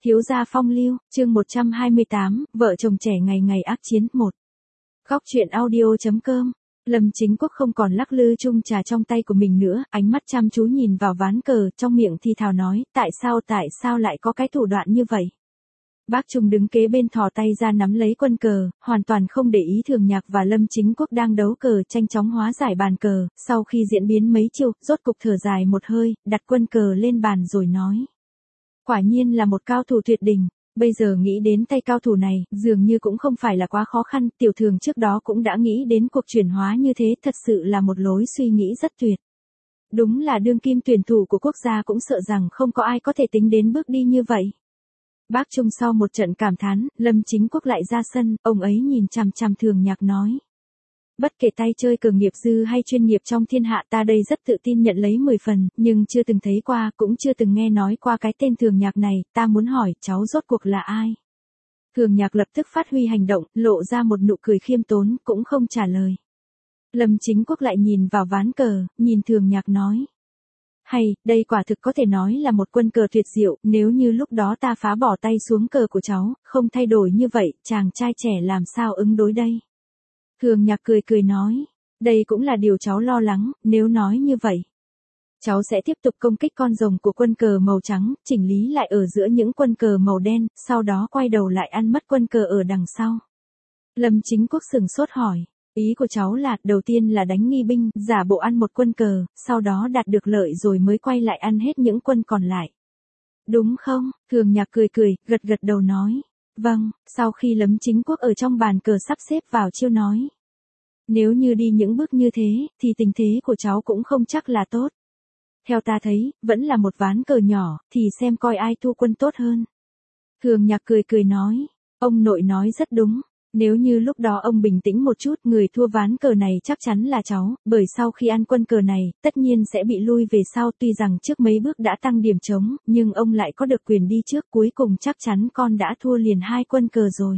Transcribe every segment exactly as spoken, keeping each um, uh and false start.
Thiếu gia phong lưu, chương một trăm hai mươi tám, vợ chồng trẻ ngày ngày ác chiến, một. Góc truyện audio.com. Lâm Chính Quốc không còn lắc lư chung trà trong tay của mình nữa, ánh mắt chăm chú nhìn vào ván cờ, trong miệng thì thào nói, tại sao tại sao lại có cái thủ đoạn như vậy. Bác Trung đứng kế bên thò tay ra nắm lấy quân cờ, hoàn toàn không để ý Thường Nhạc và Lâm Chính Quốc đang đấu cờ tranh chóng hóa giải bàn cờ, sau khi diễn biến mấy chiêu, rốt cục thở dài một hơi, đặt quân cờ lên bàn rồi nói. Quả nhiên là một cao thủ tuyệt đỉnh, bây giờ nghĩ đến tay cao thủ này, dường như cũng không phải là quá khó khăn, Tiểu Thường trước đó cũng đã nghĩ đến cuộc chuyển hóa như thế, thật sự là một lối suy nghĩ rất tuyệt. Đúng là đương kim tuyển thủ của quốc gia cũng sợ rằng không có ai có thể tính đến bước đi như vậy. Bác Trung sau một trận cảm thán, Lâm Chính Quốc lại ra sân, ông ấy nhìn chằm chằm Thường Nhạc nói. Bất kể tay chơi cờ nghiệp dư hay chuyên nghiệp trong thiên hạ, ta đây rất tự tin nhận lấy mười phần, nhưng chưa từng thấy qua, cũng chưa từng nghe nói qua cái tên Thường Nhạc này, ta muốn hỏi, cháu rốt cuộc là ai? Thường Nhạc lập tức phát huy hành động, lộ ra một nụ cười khiêm tốn, cũng không trả lời. Lâm Chính Quốc lại nhìn vào ván cờ, nhìn Thường Nhạc nói. Hay, đây quả thực có thể nói là một quân cờ tuyệt diệu, nếu như lúc đó ta phá bỏ tay xuống cờ của cháu, không thay đổi như vậy, chàng trai trẻ làm sao ứng đối đây? Thường Nhạc cười cười nói, đây cũng là điều cháu lo lắng, nếu nói như vậy. Cháu sẽ tiếp tục công kích con rồng của quân cờ màu trắng, chỉnh lý lại ở giữa những quân cờ màu đen, sau đó quay đầu lại ăn mất quân cờ ở đằng sau. Lâm Chính Quốc sừng sốt hỏi, ý của cháu là, đầu tiên là đánh nghi binh, giả bộ ăn một quân cờ, sau đó đạt được lợi rồi mới quay lại ăn hết những quân còn lại. Đúng không? Thường Nhạc cười cười, gật gật đầu nói. Vâng, sau khi Lâm Chính Quốc ở trong bàn cờ sắp xếp vào chiêu nói. Nếu như đi những bước như thế, thì tình thế của cháu cũng không chắc là tốt. Theo ta thấy, vẫn là một ván cờ nhỏ, thì xem coi ai thua quân tốt hơn. Thường Nhạc cười cười nói, ông nội nói rất đúng. Nếu như lúc đó ông bình tĩnh một chút, người thua ván cờ này chắc chắn là cháu, bởi sau khi ăn quân cờ này, tất nhiên sẽ bị lui về sau, tuy rằng trước mấy bước đã tăng điểm trống, nhưng ông lại có được quyền đi trước, cuối cùng chắc chắn con đã thua liền hai quân cờ rồi.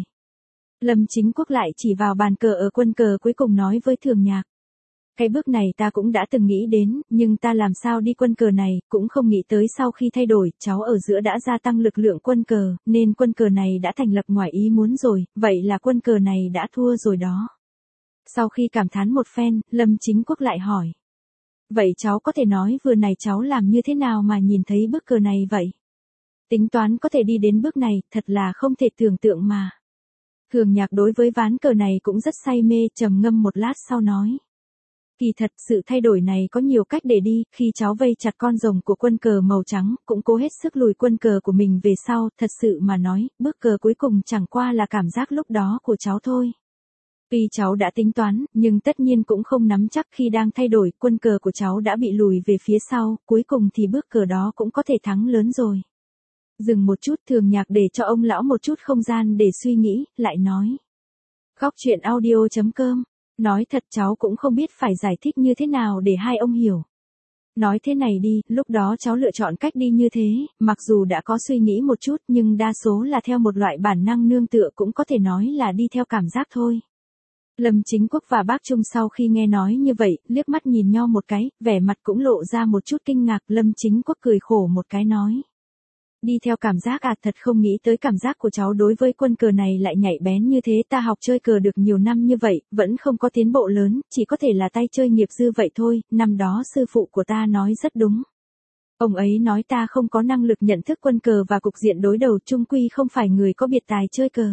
Lâm Chính Quốc lại chỉ vào bàn cờ ở quân cờ cuối cùng nói với Thường Nhạc. Cái bước này ta cũng đã từng nghĩ đến, nhưng ta làm sao đi quân cờ này, cũng không nghĩ tới sau khi thay đổi, cháu ở giữa đã gia tăng lực lượng quân cờ, nên quân cờ này đã thành lập ngoài ý muốn rồi, vậy là quân cờ này đã thua rồi đó. Sau khi cảm thán một phen, Lâm Chính Quốc lại hỏi. Vậy cháu có thể nói vừa này cháu làm như thế nào mà nhìn thấy bước cờ này vậy? Tính toán có thể đi đến bước này, thật là không thể tưởng tượng mà. Thường Nhạc đối với ván cờ này cũng rất say mê, trầm ngâm một lát sau nói. Kỳ thật, sự thay đổi này có nhiều cách để đi, khi cháu vây chặt con rồng của quân cờ màu trắng, cũng cố hết sức lùi quân cờ của mình về sau, thật sự mà nói, bước cờ cuối cùng chẳng qua là cảm giác lúc đó của cháu thôi. Tuy cháu đã tính toán, nhưng tất nhiên cũng không nắm chắc khi đang thay đổi, quân cờ của cháu đã bị lùi về phía sau, cuối cùng thì bước cờ đó cũng có thể thắng lớn rồi. Dừng một chút, Thường Nhạc để cho ông lão một chút không gian để suy nghĩ, lại nói. Góc truyện audio.com. Nói thật cháu cũng không biết phải giải thích như thế nào để hai ông hiểu. Nói thế này đi, lúc đó cháu lựa chọn cách đi như thế, mặc dù đã có suy nghĩ một chút nhưng đa số là theo một loại bản năng nương tựa, cũng có thể nói là đi theo cảm giác thôi. Lâm Chính Quốc và bác Trung sau khi nghe nói như vậy, liếc mắt nhìn nhau một cái, vẻ mặt cũng lộ ra một chút kinh ngạc. Lâm Chính Quốc cười khổ một cái nói. Đi theo cảm giác à, thật không nghĩ tới cảm giác của cháu đối với quân cờ này lại nhạy bén như thế, ta học chơi cờ được nhiều năm như vậy, vẫn không có tiến bộ lớn, chỉ có thể là tay chơi nghiệp dư vậy thôi, năm đó sư phụ của ta nói rất đúng. Ông ấy nói ta không có năng lực nhận thức quân cờ và cục diện đối đầu, chung quy không phải người có biệt tài chơi cờ.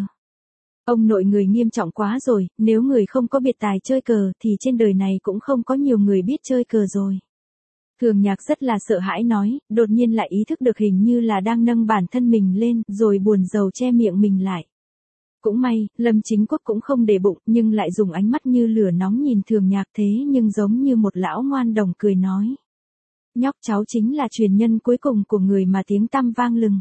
Ông nội người nghiêm trọng quá rồi, nếu người không có biệt tài chơi cờ thì trên đời này cũng không có nhiều người biết chơi cờ rồi. Thường Nhạc rất là sợ hãi nói, đột nhiên lại ý thức được hình như là đang nâng bản thân mình lên, rồi buồn rầu che miệng mình lại. Cũng may, Lâm Chính Quốc cũng không để bụng, nhưng lại dùng ánh mắt như lửa nóng nhìn Thường Nhạc thế nhưng giống như một lão ngoan đồng cười nói. Nhóc cháu chính là truyền nhân cuối cùng của người mà tiếng tăm vang lừng.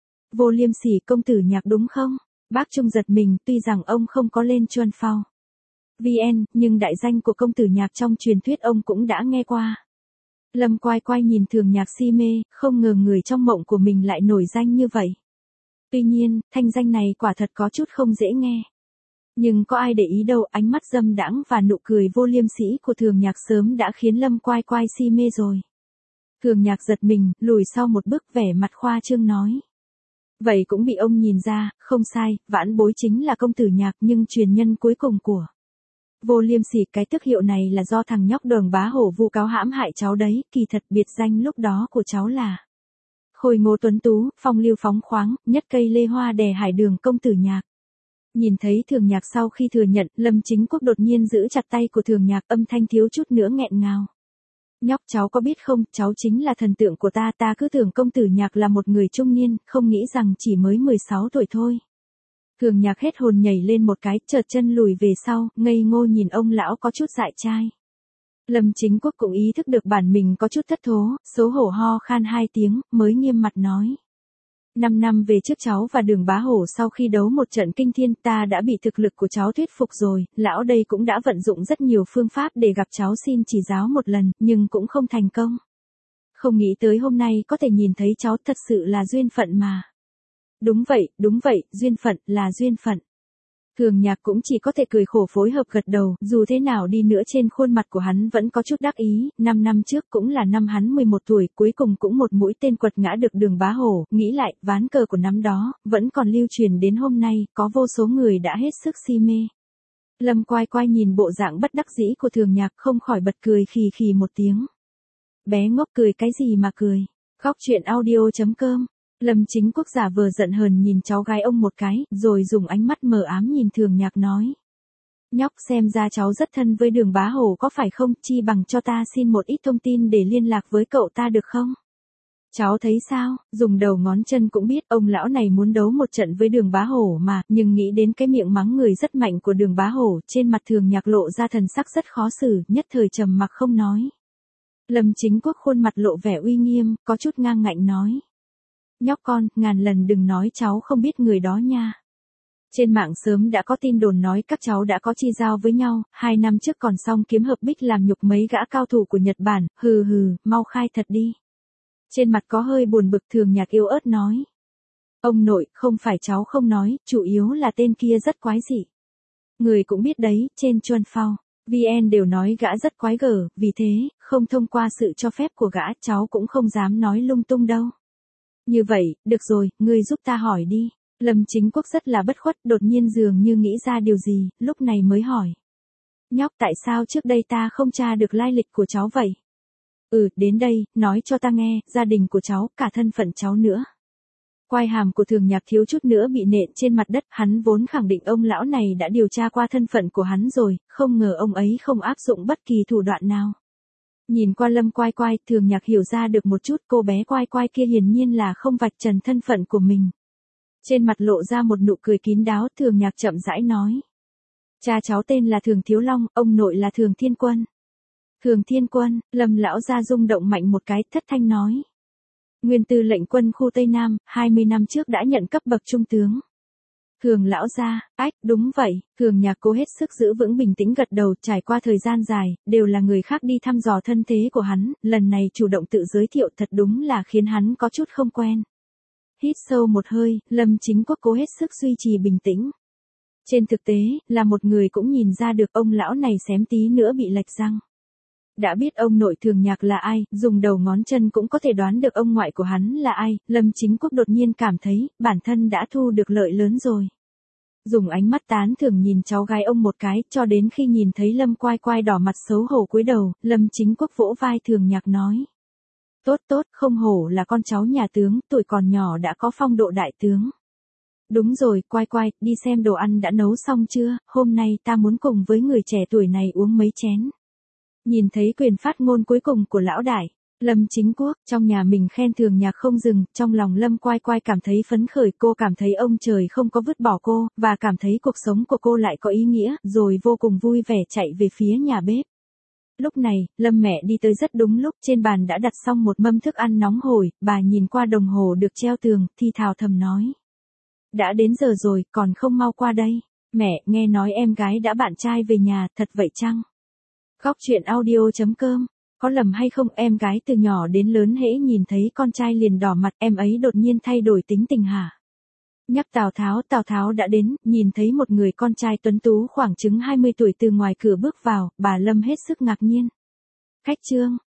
Vô Liêm Sỉ công tử Nhạc đúng không? Bác Trung giật mình, tuy rằng ông không có lên Chuan Phao vê en, nhưng đại danh của công tử Nhạc trong truyền thuyết ông cũng đã nghe qua. Lâm Quai Quai nhìn Thường Nhạc si mê, không ngờ người trong mộng của mình lại nổi danh như vậy. Tuy nhiên, thanh danh này quả thật có chút không dễ nghe. Nhưng có ai để ý đâu, ánh mắt dâm đãng và nụ cười vô liêm sỉ của Thường Nhạc sớm đã khiến Lâm Quai Quai si mê rồi. Thường Nhạc giật mình, lùi sau một bước, vẻ mặt khoa trương nói. Vậy cũng bị ông nhìn ra, không sai, vãn bối chính là công tử Nhạc nhưng truyền nhân cuối cùng của Vô Liêm Sỉ. Cái tước hiệu này là do thằng nhóc Đường Bá Hổ vu cáo hãm hại cháu đấy, kỳ thật biệt danh lúc đó của cháu là Khôi Ngô Tuấn Tú, phong lưu phóng khoáng, nhất cây lê hoa đè hải đường công tử Nhạc. Nhìn thấy Thường Nhạc sau khi thừa nhận, Lâm Chính Quốc đột nhiên giữ chặt tay của Thường Nhạc, âm thanh thiếu chút nữa nghẹn ngào. Nhóc cháu có biết không, cháu chính là thần tượng của ta, ta cứ tưởng công tử Nhạc là một người trung niên, không nghĩ rằng chỉ mới mười sáu tuổi thôi. Thường Nhạc hết hồn nhảy lên một cái, chợt chân lùi về sau, ngây ngô nhìn ông lão có chút dại trai. Lâm Chính Quốc cũng ý thức được bản mình có chút thất thố, xấu hổ ho khan hai tiếng, mới nghiêm mặt nói. Năm năm về trước cháu và Đường Bá Hổ sau khi đấu một trận kinh thiên ta đã bị thực lực của cháu thuyết phục rồi, lão đây cũng đã vận dụng rất nhiều phương pháp để gặp cháu xin chỉ giáo một lần, nhưng cũng không thành công. Không nghĩ tới hôm nay có thể nhìn thấy cháu, thật sự là duyên phận mà. Đúng vậy, đúng vậy, duyên phận, là duyên phận. Thường Nhạc cũng chỉ có thể cười khổ phối hợp gật đầu, dù thế nào đi nữa trên khuôn mặt của hắn vẫn có chút đắc ý, năm năm trước cũng là năm hắn mười một tuổi, cuối cùng cũng một mũi tên quật ngã được Đường Bá Hổ, nghĩ lại, ván cờ của năm đó, vẫn còn lưu truyền đến hôm nay, có vô số người đã hết sức si mê. Lâm Quai Quai nhìn bộ dạng bất đắc dĩ của Thường Nhạc không khỏi bật cười khì khì một tiếng. Bé ngốc cười cái gì mà cười, khóc chuyện audio chấm com. Lâm Chính Quốc giả vờ giận hờn nhìn cháu gái ông một cái, rồi dùng ánh mắt mờ ám nhìn Thường Nhạc nói. Nhóc xem ra cháu rất thân với Đường Bá Hổ có phải không, chi bằng cho ta xin một ít thông tin để liên lạc với cậu ta được không? Cháu thấy sao, dùng đầu ngón chân cũng biết ông lão này muốn đấu một trận với Đường Bá Hổ mà, nhưng nghĩ đến cái miệng mắng người rất mạnh của Đường Bá Hổ, trên mặt Thường Nhạc lộ ra thần sắc rất khó xử, nhất thời trầm mặc không nói. Lâm Chính Quốc khuôn mặt lộ vẻ uy nghiêm, có chút ngang ngạnh nói. Nhóc con, ngàn lần đừng nói cháu không biết người đó nha. Trên mạng sớm đã có tin đồn nói các cháu đã có chi giao với nhau, hai năm trước còn xong kiếm hợp bích làm nhục mấy gã cao thủ của Nhật Bản, hừ hừ, mau khai thật đi. Trên mặt có hơi buồn bực Thường Nhạc yếu ớt nói. Ông nội, không phải cháu không nói, chủ yếu là tên kia rất quái dị. Người cũng biết đấy, trên Chuan Phao, vê en đều nói gã rất quái gở, vì thế, không thông qua sự cho phép của gã, cháu cũng không dám nói lung tung đâu. Như vậy, được rồi, ngươi giúp ta hỏi đi. Lâm Chính Quốc rất là bất khuất, đột nhiên dường như nghĩ ra điều gì, lúc này mới hỏi. Nhóc, tại sao trước đây ta không tra được lai lịch của cháu vậy? Ừ, đến đây, nói cho ta nghe, gia đình của cháu, cả thân phận cháu nữa. Quai hàm của Thường Nhạc thiếu chút nữa bị nện trên mặt đất, hắn vốn khẳng định ông lão này đã điều tra qua thân phận của hắn rồi, không ngờ ông ấy không áp dụng bất kỳ thủ đoạn nào. Nhìn qua Lâm Quai Quai, Thường Nhạc hiểu ra được một chút, cô bé Quai Quai kia hiển nhiên là không vạch trần thân phận của mình. Trên mặt lộ ra một nụ cười kín đáo, Thường Nhạc chậm rãi nói. Cha cháu tên là Thường Thiếu Long, ông nội là Thường Thiên Quân. Thường Thiên Quân, Lâm lão gia rung động mạnh một cái, thất thanh nói. Nguyên tư lệnh quân khu Tây Nam, hai mươi năm trước đã nhận cấp bậc trung tướng. Thường lão gia, ách, đúng vậy, Thường Nhạc cố hết sức giữ vững bình tĩnh gật đầu, trải qua thời gian dài, đều là người khác đi thăm dò thân thế của hắn, lần này chủ động tự giới thiệu thật đúng là khiến hắn có chút không quen. Hít sâu một hơi, Lâm Chính Quốc cố hết sức duy trì bình tĩnh. Trên thực tế, là một người cũng nhìn ra được ông lão này xém tí nữa bị lệch răng. Đã biết ông nội Thường Nhạc là ai, dùng đầu ngón chân cũng có thể đoán được ông ngoại của hắn là ai, Lâm Chính Quốc đột nhiên cảm thấy, bản thân đã thu được lợi lớn rồi. Dùng ánh mắt tán thưởng nhìn cháu gái ông một cái, cho đến khi nhìn thấy Lâm Quai Quai đỏ mặt xấu hổ cúi đầu, Lâm Chính Quốc vỗ vai Thường Nhạc nói. Tốt tốt, không hổ là con cháu nhà tướng, tuổi còn nhỏ đã có phong độ đại tướng. Đúng rồi, Quai Quai, đi xem đồ ăn đã nấu xong chưa, hôm nay ta muốn cùng với người trẻ tuổi này uống mấy chén. Nhìn thấy quyền phát ngôn cuối cùng của lão đại, Lâm Chính Quốc, trong nhà mình khen Thường Nhạc không dừng, trong lòng Lâm Quai Quai cảm thấy phấn khởi, cô cảm thấy ông trời không có vứt bỏ cô, và cảm thấy cuộc sống của cô lại có ý nghĩa, rồi vô cùng vui vẻ chạy về phía nhà bếp. Lúc này, Lâm mẹ đi tới rất đúng lúc, trên bàn đã đặt xong một mâm thức ăn nóng hổi, bà nhìn qua đồng hồ được treo tường, thì thào thầm nói. Đã đến giờ rồi, còn không mau qua đây. Mẹ, nghe nói em gái đã bạn trai về nhà, thật vậy chăng? Khóc chuyện audio chấm com. Có lầm hay không, em gái từ nhỏ đến lớn hễ nhìn thấy con trai liền đỏ mặt, em ấy đột nhiên thay đổi tính tình hả? Nhắc Tào Tháo, Tào Tháo đã đến, nhìn thấy một người con trai tuấn tú khoảng chừng hai mươi tuổi từ ngoài cửa bước vào, bà Lâm hết sức ngạc nhiên. Khách trương,